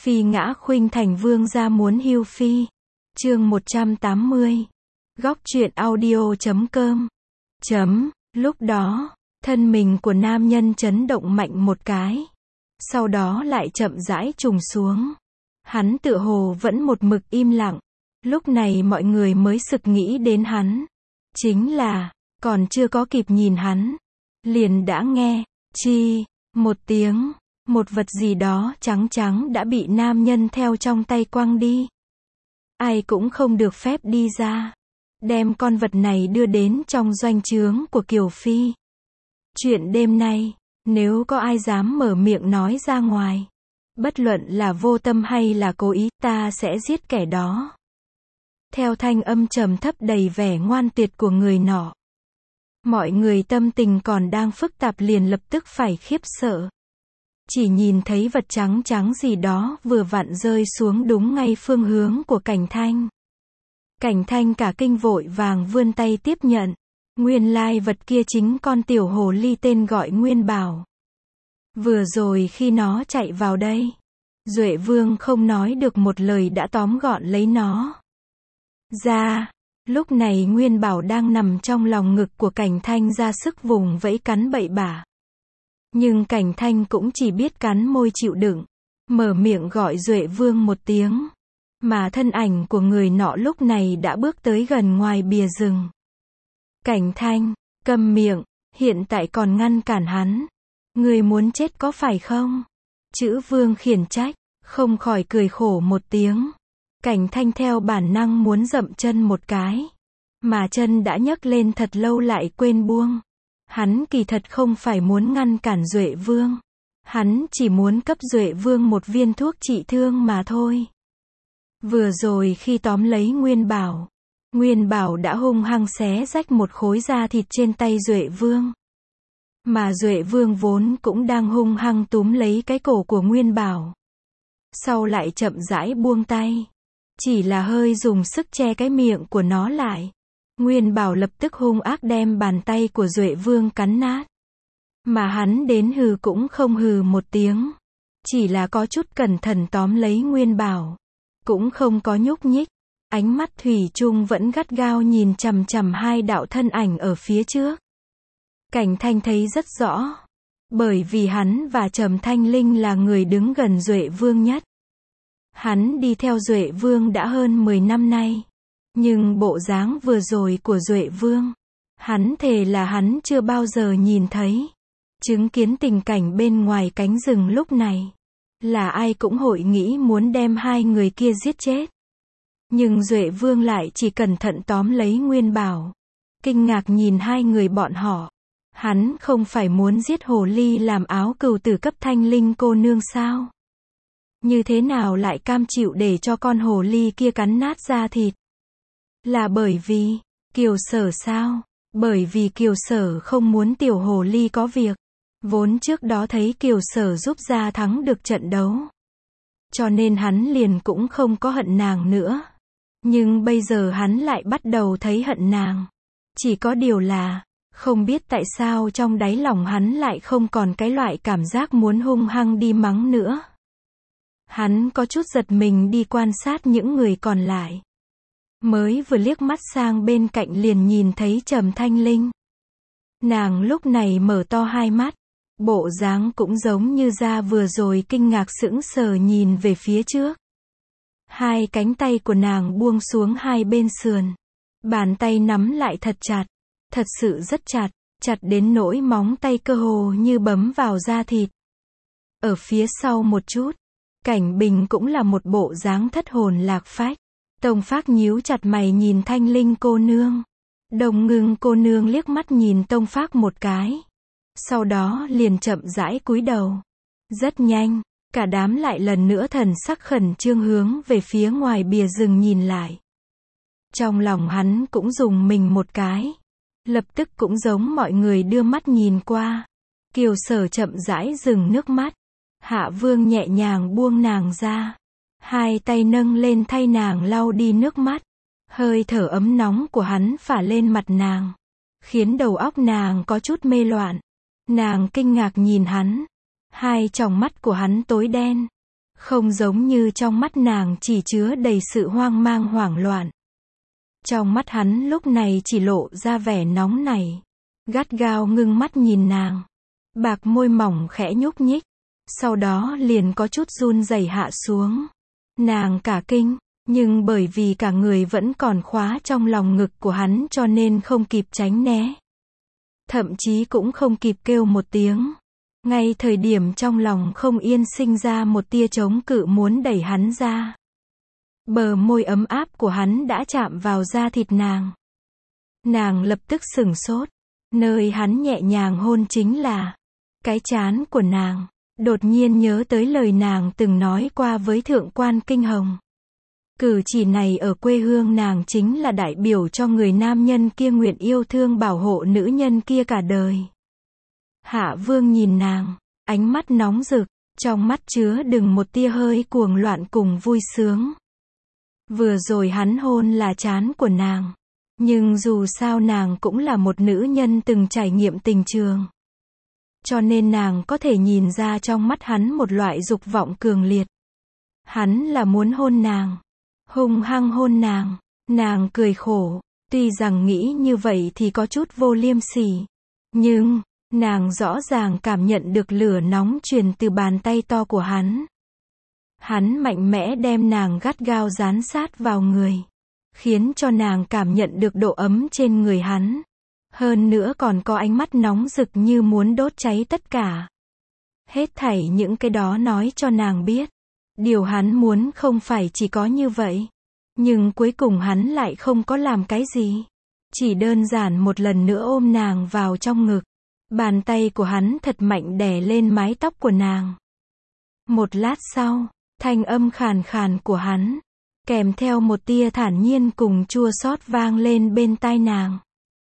Phi ngã khuynh thành vương gia muốn hưu phi. Chương 180. Góc truyện audio.com. Lúc đó, thân mình của nam nhân chấn động mạnh một cái. Sau đó lại chậm rãi trùng xuống. Hắn tựa hồ vẫn một mực im lặng. Lúc này mọi người mới sực nghĩ đến hắn. Chính là, còn chưa có kịp nhìn hắn. Liền đã nghe, chi, một tiếng, một vật gì đó trắng trắng đã bị nam nhân theo trong tay quăng đi. Ai cũng không được phép đi ra. Đem con vật này đưa đến trong doanh trướng của Kiều Phi. Chuyện đêm nay, nếu có ai dám mở miệng nói ra ngoài, bất luận là vô tâm hay là cố ý, ta sẽ giết kẻ đó. Theo thanh âm trầm thấp đầy vẻ ngoan tuyệt của người nọ. Mọi người tâm tình còn đang phức tạp liền lập tức phải khiếp sợ. Chỉ nhìn thấy vật trắng trắng gì đó vừa vặn rơi xuống đúng ngay phương hướng của Cảnh Thanh. Cảnh Thanh cả kinh vội vàng vươn tay tiếp nhận. Nguyên lai vật kia chính con tiểu hồ ly tên gọi Nguyên Bảo. Vừa rồi khi nó chạy vào đây, Duệ Vương không nói được một lời đã tóm gọn lấy nó ra. Lúc này Nguyên Bảo đang nằm trong lòng ngực của Cảnh Thanh ra sức vùng vẫy cắn bậy bạ. Nhưng Cảnh Thanh cũng chỉ biết cắn môi chịu đựng, mở miệng gọi Duệ Vương một tiếng. Mà thân ảnh của người nọ lúc này đã bước tới gần ngoài bìa rừng. Cảnh Thanh, câm miệng, hiện tại còn ngăn cản hắn. Người muốn chết có phải không? Chữ Vương khiển trách, không khỏi cười khổ một tiếng. Cảnh Thanh theo bản năng muốn dậm chân một cái. Mà chân đã nhấc lên thật lâu lại quên buông. Hắn kỳ thật không phải muốn ngăn cản Duệ Vương. Hắn chỉ muốn cấp Duệ Vương một viên thuốc trị thương mà thôi. Vừa rồi khi tóm lấy Nguyên Bảo đã hung hăng xé rách một khối da thịt trên tay Duệ Vương. Mà Duệ Vương vốn cũng đang hung hăng túm lấy cái cổ của Nguyên Bảo. Sau lại chậm rãi buông tay. Chỉ là hơi dùng sức che cái miệng của nó lại. Nguyên Bảo lập tức hung ác đem bàn tay của Duệ Vương cắn nát. Mà hắn đến hừ cũng không hừ một tiếng. Chỉ là có chút cẩn thận tóm lấy Nguyên Bảo. Cũng không có nhúc nhích. Ánh mắt thủy chung vẫn gắt gao nhìn chằm chằm hai đạo thân ảnh ở phía trước. Cảnh Thanh thấy rất rõ. Bởi vì hắn và Trầm Thanh Linh là người đứng gần Duệ Vương nhất. Hắn đi theo Duệ Vương đã hơn 10 năm nay. Nhưng bộ dáng vừa rồi của Duệ Vương, hắn thề là hắn chưa bao giờ nhìn thấy. Chứng kiến tình cảnh bên ngoài cánh rừng lúc này, là ai cũng hội nghĩ muốn đem hai người kia giết chết. Nhưng Duệ Vương lại chỉ cẩn thận tóm lấy Nguyên Bảo. Kinh ngạc nhìn hai người bọn họ. Hắn không phải muốn giết hồ ly làm áo cừu tử cấp Thanh Linh cô nương sao? Như thế nào lại cam chịu để cho con hồ ly kia cắn nát da thịt? Là bởi vì Kiều Sở sao? Bởi vì Kiều Sở không muốn tiểu hồ ly có việc. Vốn trước đó thấy Kiều Sở giúp gia thắng được trận đấu. Cho nên hắn liền cũng không có hận nàng nữa. Nhưng bây giờ hắn lại bắt đầu thấy hận nàng. Chỉ có điều là, không biết tại sao trong đáy lòng hắn lại không còn cái loại cảm giác muốn hung hăng đi mắng nữa. Hắn có chút giật mình đi quan sát những người còn lại. Mới vừa liếc mắt sang bên cạnh liền nhìn thấy Trầm Thanh Linh. Nàng lúc này mở to hai mắt. Bộ dáng cũng giống như da vừa rồi kinh ngạc sững sờ nhìn về phía trước. Hai cánh tay của nàng buông xuống hai bên sườn. Bàn tay nắm lại thật chặt. Thật sự rất chặt. Chặt đến nỗi móng tay cơ hồ như bấm vào da thịt. Ở phía sau một chút, Cảnh Bình cũng là một bộ dáng thất hồn lạc phách. Tông Phác nhíu chặt mày nhìn Thanh Linh cô nương. Đồng Ngưng cô nương liếc mắt nhìn Tông Phác một cái. Sau đó liền chậm rãi cúi đầu. Rất nhanh, cả đám lại lần nữa thần sắc khẩn trương hướng về phía ngoài bìa rừng nhìn lại. Trong lòng hắn cũng rùng mình một cái. Lập tức cũng giống mọi người đưa mắt nhìn qua. Kiều Sở chậm rãi dừng nước mắt. Hạ Vương nhẹ nhàng buông nàng ra. Hai tay nâng lên thay nàng lau đi nước mắt. Hơi thở ấm nóng của hắn phả lên mặt nàng. Khiến đầu óc nàng có chút mê loạn. Nàng kinh ngạc nhìn hắn. Hai tròng mắt của hắn tối đen. Không giống như trong mắt nàng chỉ chứa đầy sự hoang mang hoảng loạn. Trong mắt hắn lúc này chỉ lộ ra vẻ nóng nảy. Gắt gao ngưng mắt nhìn nàng. Bạc môi mỏng khẽ nhúc nhích. Sau đó liền có chút run rẩy hạ xuống. Nàng cả kinh, nhưng bởi vì cả người vẫn còn khóa trong lòng ngực của hắn cho nên không kịp tránh né. Thậm chí cũng không kịp kêu một tiếng. Ngay thời điểm trong lòng không yên sinh ra một tia chống cự muốn đẩy hắn ra. Bờ môi ấm áp của hắn đã chạm vào da thịt nàng. Nàng lập tức sửng sốt. Nơi hắn nhẹ nhàng hôn chính là cái trán của nàng. Đột nhiên nhớ tới lời nàng từng nói qua với Thượng quan Kinh Hồng. Cử chỉ này ở quê hương nàng chính là đại biểu cho người nam nhân kia nguyện yêu thương bảo hộ nữ nhân kia cả đời. Hạ Vương nhìn nàng, ánh mắt nóng rực, trong mắt chứa đựng một tia hơi cuồng loạn cùng vui sướng. Vừa rồi hắn hôn là trán của nàng, nhưng dù sao nàng cũng là một nữ nhân từng trải nghiệm tình trường. Cho nên nàng có thể nhìn ra trong mắt hắn một loại dục vọng cường liệt. Hắn là muốn hôn nàng, hung hăng hôn nàng. Nàng cười khổ, tuy rằng nghĩ như vậy thì có chút vô liêm sỉ, nhưng nàng rõ ràng cảm nhận được lửa nóng truyền từ bàn tay to của hắn. Hắn mạnh mẽ đem nàng gắt gao dán sát vào người, khiến cho nàng cảm nhận được độ ấm trên người hắn. Hơn nữa còn có ánh mắt nóng rực như muốn đốt cháy tất cả. Hết thảy những cái đó nói cho nàng biết, điều hắn muốn không phải chỉ có như vậy. Nhưng cuối cùng hắn lại không có làm cái gì. Chỉ đơn giản một lần nữa ôm nàng vào trong ngực. Bàn tay của hắn thật mạnh đè lên mái tóc của nàng. Một lát sau, thanh âm khàn khàn của hắn, kèm theo một tia thản nhiên cùng chua xót vang lên bên tai nàng.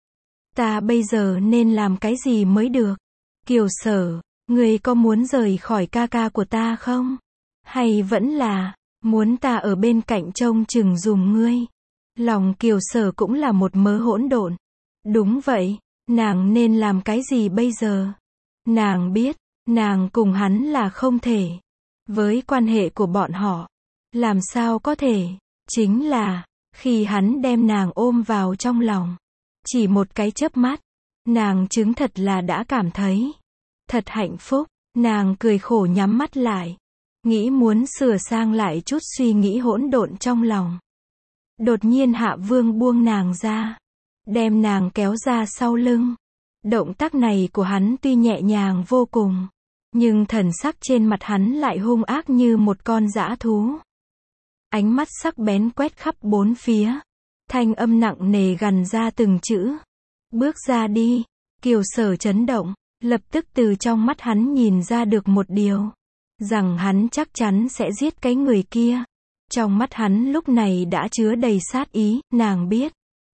Ta bây giờ nên làm cái gì mới được? Kiều Sở, ngươi có muốn rời khỏi ca ca của ta không? Hay vẫn là muốn ta ở bên cạnh trông chừng giùm ngươi? Lòng Kiều Sở cũng là một mớ hỗn độn. Đúng vậy, nàng nên làm cái gì bây giờ? Nàng biết, nàng cùng hắn là không thể. Với quan hệ của bọn họ, làm sao có thể? Chính là, khi hắn đem nàng ôm vào trong lòng, chỉ một cái chớp mắt, nàng chứng thật là đã cảm thấy thật hạnh phúc. Nàng cười khổ nhắm mắt lại, nghĩ muốn sửa sang lại chút suy nghĩ hỗn độn trong lòng. Đột nhiên Hạ Vương buông nàng ra, đem nàng kéo ra sau lưng. Động tác này của hắn tuy nhẹ nhàng vô cùng, nhưng thần sắc trên mặt hắn lại hung ác như một con dã thú. Ánh mắt sắc bén quét khắp bốn phía, thanh âm nặng nề gằn ra từng chữ. Bước ra đi. Kiều Sở chấn động, lập tức từ trong mắt hắn nhìn ra được một điều, rằng hắn chắc chắn sẽ giết cái người kia. Trong mắt hắn lúc này đã chứa đầy sát ý. Nàng biết,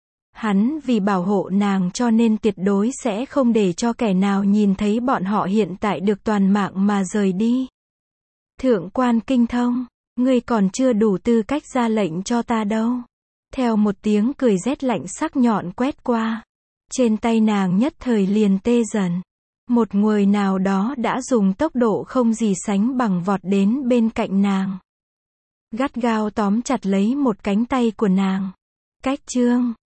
hắn vì bảo hộ nàng cho nên tuyệt đối sẽ không để cho kẻ nào nhìn thấy bọn họ hiện tại được toàn mạng mà rời đi. Thượng quan Kinh Thông, ngươi còn chưa đủ tư cách ra lệnh cho ta đâu. Theo một tiếng cười rét lạnh sắc nhọn quét qua, trên tay nàng nhất thời liền tê dần. Một người nào đó đã dùng tốc độ không gì sánh bằng vọt đến bên cạnh nàng, gắt gao tóm chặt lấy một cánh tay của nàng. Cách chương